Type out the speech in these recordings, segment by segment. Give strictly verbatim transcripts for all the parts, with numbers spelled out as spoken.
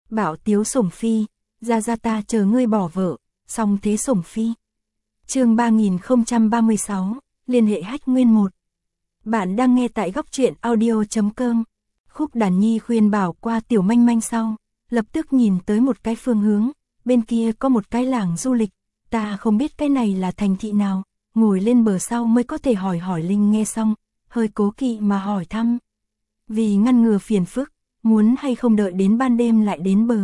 Bảo tiếu sủng phi, ra ra ta chờ ngươi bỏ vợ, xong thế sủng phi. Chương ba nghìn không trăm ba mươi sáu, liên hệ Hách Nguyên một. Bạn đang nghe tại góc truyện audio chấm com. Khúc Đàn Nhi khuyên bảo qua Tiểu Manh Manh sau, lập tức nhìn tới một cái phương hướng, bên kia có một cái làng du lịch, ta không biết cái này là thành thị nào, ngồi lên bờ sau mới có thể hỏi hỏi. Linh nghe xong, hơi cố kỵ mà hỏi thăm. Vì ngăn ngừa phiền phức, muốn hay không đợi đến ban đêm lại đến bờ.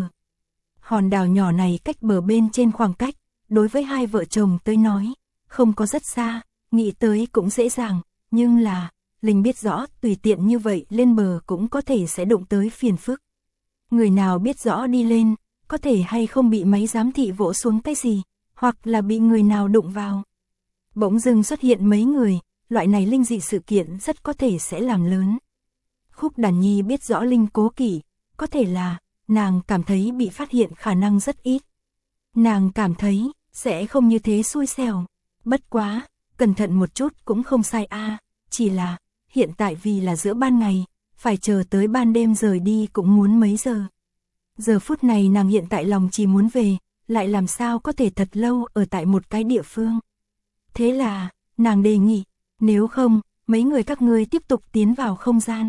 Hòn đảo nhỏ này cách bờ bên trên khoảng cách, đối với hai vợ chồng tới nói, không có rất xa, nghĩ tới cũng dễ dàng, nhưng là, Linh biết rõ tùy tiện như vậy lên bờ cũng có thể sẽ đụng tới phiền phức. Người nào biết rõ đi lên, có thể hay không bị máy giám thị vỗ xuống cái gì, hoặc là bị người nào đụng vào. Bỗng dưng xuất hiện mấy người, loại này linh dị sự kiện rất có thể sẽ làm lớn. Khúc Đàn Nhi biết rõ Linh cố kỵ, có thể là, nàng cảm thấy bị phát hiện khả năng rất ít. Nàng cảm thấy, sẽ không như thế xui xẻo. Bất quá, cẩn thận một chút cũng không sai a, chỉ là, hiện tại vì là giữa ban ngày, phải chờ tới ban đêm rời đi cũng muốn mấy giờ. Giờ phút này nàng hiện tại lòng chỉ muốn về, lại làm sao có thể thật lâu ở tại một cái địa phương. Thế là, nàng đề nghị, nếu không, mấy người các ngươi tiếp tục tiến vào không gian.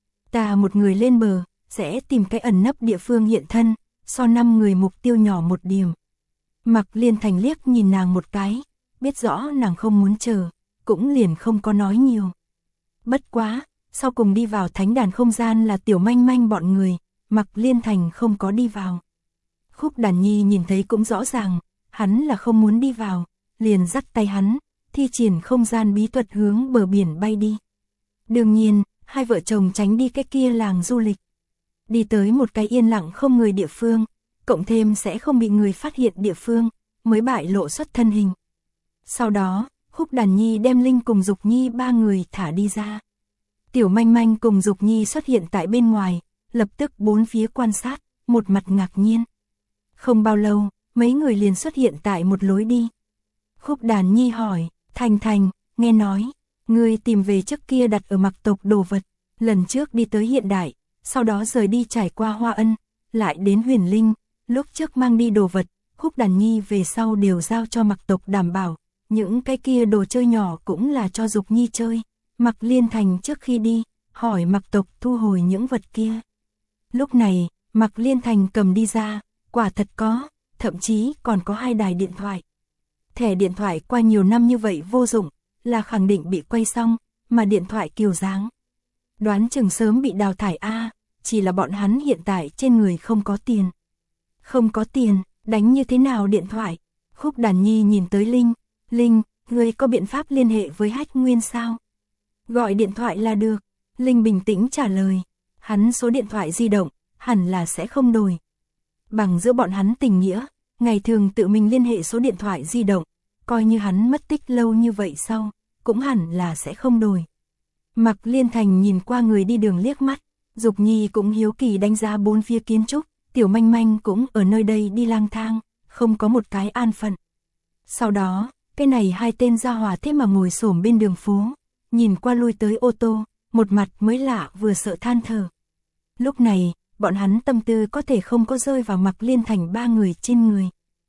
Ta một người lên bờ, sẽ tìm cái ẩn nấp địa phương hiện thân, so năm người mục tiêu nhỏ một điểm. Mạc Liên Thành liếc nhìn nàng một cái, biết rõ nàng không muốn chờ, cũng liền không có nói nhiều. Bất quá, sau cùng đi vào thánh đàn không gian là Tiểu Manh Manh bọn người, Mạc Liên Thành không có đi vào. Khúc Đàn Nhi nhìn thấy cũng rõ ràng, hắn là không muốn đi vào, liền dắt tay hắn, thi triển không gian bí thuật hướng bờ biển bay đi. Đương nhiên, hai vợ chồng tránh đi cái kia làng du lịch. Đi tới một cái yên lặng không người địa phương, cộng thêm sẽ không bị người phát hiện địa phương, mới bại lộ xuất thân hình. Sau đó, Khúc Đàn Nhi đem Linh cùng Dục Nhi ba người thả đi ra. Tiểu Manh Manh cùng Dục Nhi xuất hiện tại bên ngoài, lập tức bốn phía quan sát, một mặt ngạc nhiên. Không bao lâu, mấy người liền xuất hiện tại một lối đi. Khúc Đàn Nhi hỏi, Thành Thành, nghe nói, ngươi tìm về trước kia đặt ở Mặc tộc đồ vật, lần trước đi tới hiện đại, sau đó rời đi trải qua Hoa Ân, lại đến Huyền Linh, lúc trước mang đi đồ vật, Khúc Đàn Nhi về sau đều giao cho Mặc tộc đảm bảo, những cái kia đồ chơi nhỏ cũng là cho Dục Nhi chơi. Mạc Liên Thành trước khi đi, hỏi Mặc tộc thu hồi những vật kia. Lúc này, Mạc Liên Thành cầm đi ra, quả thật có, thậm chí còn có hai đài điện thoại. Thẻ điện thoại qua nhiều năm như vậy vô dụng, là khẳng định bị quay xong, mà điện thoại kiểu dáng. Đoán chừng sớm bị đào thải a, chỉ là bọn hắn hiện tại trên người không có tiền. Không có tiền, đánh như thế nào điện thoại? Khúc Đàn Nhi nhìn tới Linh, Linh, ngươi có biện pháp liên hệ với Hách Nguyên sao? Gọi điện thoại là được. Linh bình tĩnh trả lời, hắn số điện thoại di động, hẳn là sẽ không đổi. Bằng giữa bọn hắn tình nghĩa, ngày thường tự mình liên hệ số điện thoại di động, coi như hắn mất tích lâu như vậy sau, cũng hẳn là sẽ không đổi. Mạc Liên Thành nhìn qua người đi đường liếc mắt, Dục Nhi cũng hiếu kỳ đánh giá bốn phía kiến trúc, Tiểu Manh Manh cũng ở nơi đây đi lang thang, không có một cái an phận. Sau đó, cái này hai tên gia hỏa thế mà ngồi xổm bên đường phố, nhìn qua lui tới ô tô, một mặt mới lạ vừa sợ than thở. Lúc này, bọn hắn tâm tư có thể không có rơi vào Mạc Liên Thành ba người trên người.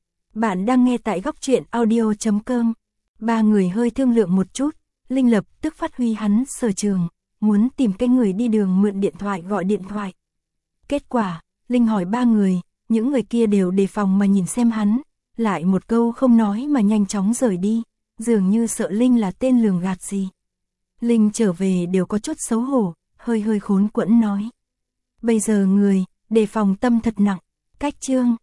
Bạn đang nghe tại góc truyện audio chấm com. Ba người hơi thương lượng một chút, Linh lập tức phát huy hắn sở trường, muốn tìm cái người đi đường mượn điện thoại gọi điện thoại. Kết quả, Linh hỏi ba người, những người kia đều đề phòng mà nhìn xem hắn, lại một câu không nói mà nhanh chóng rời đi, dường như sợ Linh là tên lường gạt gì. Linh trở về đều có chút xấu hổ, hơi hơi khốn quẫn nói. Bây giờ người, đề phòng tâm thật nặng, cách chương.